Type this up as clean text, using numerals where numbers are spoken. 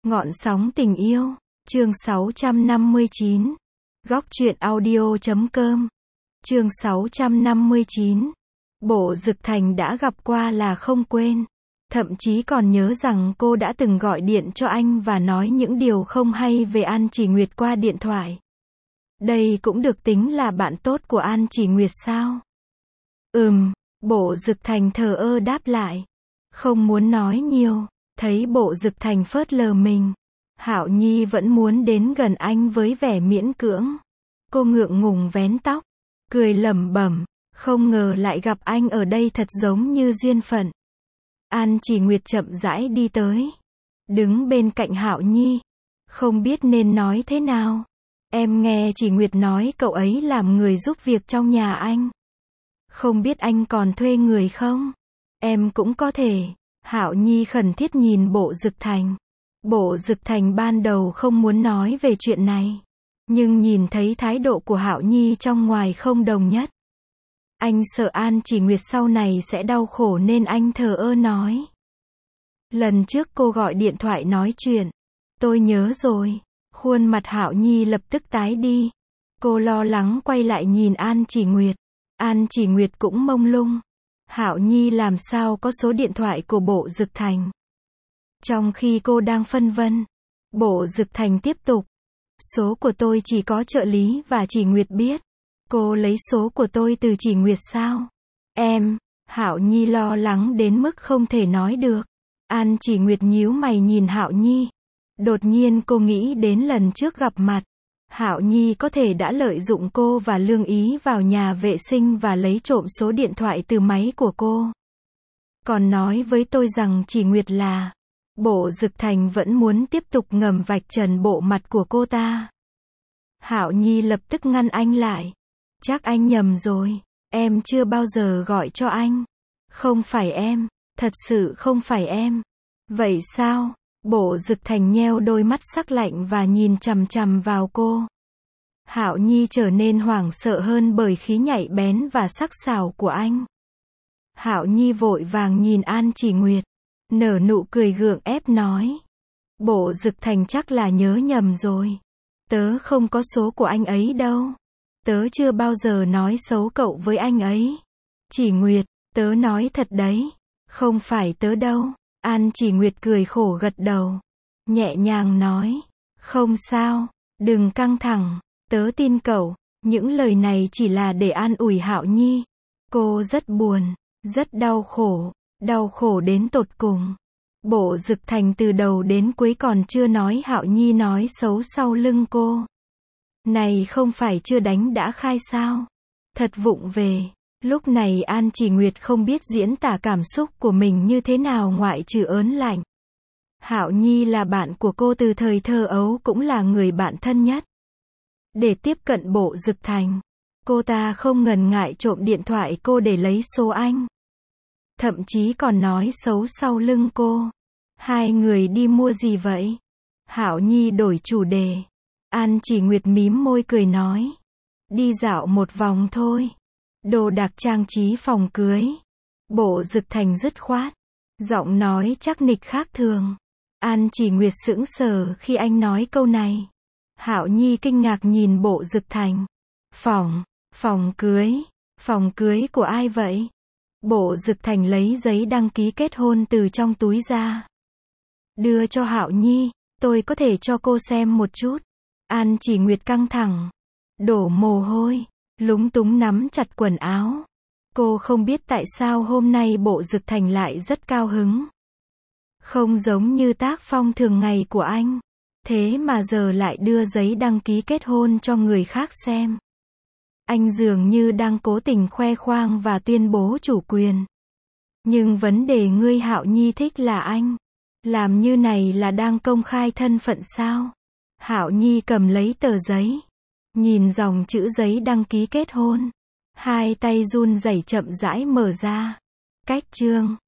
Ngọn sóng tình yêu, chương 659. Góc truyện audio.com. Chương 659. Bộ Dực Thành đã gặp qua là không quên. Thậm chí còn nhớ rằng cô đã từng gọi điện cho anh và nói những điều không hay về An Chỉ Nguyệt qua điện thoại. Đây cũng được tính là bạn tốt của An Chỉ Nguyệt sao? Bộ Dực Thành thờ ơ đáp lại. Không muốn nói nhiều. Thấy Bộ Dực Thành phớt lờ mình, Hạo Nhi vẫn muốn đến gần anh với vẻ miễn cưỡng. Cô ngượng ngùng vén tóc, cười lẩm bẩm, không ngờ lại gặp anh ở đây thật giống như duyên phận. An Chỉ Nguyệt chậm rãi đi tới, đứng bên cạnh Hạo Nhi, không biết nên nói thế nào. Em nghe Chỉ Nguyệt nói cậu ấy làm người giúp việc trong nhà anh. Không biết anh còn thuê người không? Em cũng có thể. Hạo Nhi khẩn thiết nhìn Bộ Dực Thành. Bộ Dực Thành ban đầu không muốn nói về chuyện này, nhưng nhìn thấy thái độ của Hạo Nhi trong ngoài không đồng nhất. Anh sợ An Chỉ Nguyệt sau này sẽ đau khổ nên anh thờ ơ nói. Lần trước cô gọi điện thoại nói chuyện. Tôi nhớ rồi. Khuôn mặt Hạo Nhi lập tức tái đi. Cô lo lắng quay lại nhìn An Chỉ Nguyệt. An Chỉ Nguyệt cũng mông lung. Hạo Nhi làm sao có số điện thoại của Bộ Dực Thành? Trong khi cô đang phân vân, Bộ Dực Thành tiếp tục. Số của tôi chỉ có trợ lý và Chỉ Nguyệt biết. Cô lấy số của tôi từ Chỉ Nguyệt sao? Hạo Nhi lo lắng đến mức không thể nói được. An Chỉ Nguyệt nhíu mày nhìn Hạo Nhi. Đột nhiên cô nghĩ đến lần trước gặp mặt. Hạo Nhi có thể đã lợi dụng cô và Lương Ý vào nhà vệ sinh và lấy trộm số điện thoại từ máy của cô. Còn nói với tôi rằng Chỉ Nguyệt là. Bộ Dực Thành vẫn muốn tiếp tục ngầm vạch trần bộ mặt của cô ta. Hạo Nhi lập tức ngăn anh lại. Chắc anh nhầm rồi. Em chưa bao giờ gọi cho anh. Không phải em. Thật sự không phải em. Vậy sao? Bộ Dực Thành nheo đôi mắt sắc lạnh và nhìn chằm chằm vào cô. Hạo Nhi trở nên hoảng sợ hơn bởi khí nhạy bén và sắc sảo của anh. Hạo Nhi vội vàng nhìn An Chỉ Nguyệt, nở nụ cười gượng ép nói. Bộ Dực Thành chắc là nhớ nhầm rồi. Tớ không có số của anh ấy đâu. Tớ chưa bao giờ nói xấu cậu với anh ấy. Chỉ Nguyệt, tớ nói thật đấy. Không phải tớ đâu. An Chỉ Nguyệt cười khổ gật đầu. Nhẹ nhàng nói. Không sao, đừng căng thẳng. Tớ tin cậu. Những lời này chỉ là để an ủi Hạo Nhi. Cô rất buồn, rất đau khổ đến tột cùng. Bộ Dực Thành từ đầu đến cuối còn chưa nói Hạo Nhi nói xấu sau lưng cô. Này không phải chưa đánh đã khai sao? Thật vụng về. Lúc này An Chỉ Nguyệt không biết diễn tả cảm xúc của mình như thế nào ngoại trừ ớn lạnh. Hạo Nhi là bạn của cô từ thời thơ ấu, cũng là người bạn thân nhất. Để tiếp cận Bộ Dực Thành, cô ta không ngần ngại trộm điện thoại cô để lấy số anh. Thậm chí còn nói xấu sau lưng cô. Hai người đi mua gì vậy? Hạo Nhi đổi chủ đề. An Chỉ Nguyệt mím môi cười nói. Đi dạo một vòng thôi. Đồ đạc trang trí phòng cưới. Bộ Dực Thành dứt khoát. Giọng nói chắc nịch khác thường. An Chỉ Nguyệt sững sờ khi anh nói câu này. Hạo Nhi kinh ngạc nhìn Bộ Dực Thành. Phòng cưới của ai vậy? Bộ Dực Thành lấy giấy đăng ký kết hôn từ trong túi ra. Đưa cho Hạo Nhi, tôi có thể cho cô xem một chút. An Chỉ Nguyệt căng thẳng, đổ mồ hôi, lúng túng nắm chặt quần áo. Cô không biết tại sao hôm nay Bộ Dực Thành lại rất cao hứng. Không giống như tác phong thường ngày của anh. Thế mà giờ lại đưa giấy đăng ký kết hôn cho người khác xem. Anh dường như đang cố tình khoe khoang và tuyên bố chủ quyền. Nhưng vấn đề ngươi Hạo Nhi thích là anh. Làm như này là đang công khai thân phận sao? Hạo Nhi cầm lấy tờ giấy. Nhìn dòng chữ giấy đăng ký kết hôn. Hai tay run rẩy chậm rãi mở ra. Cách chương.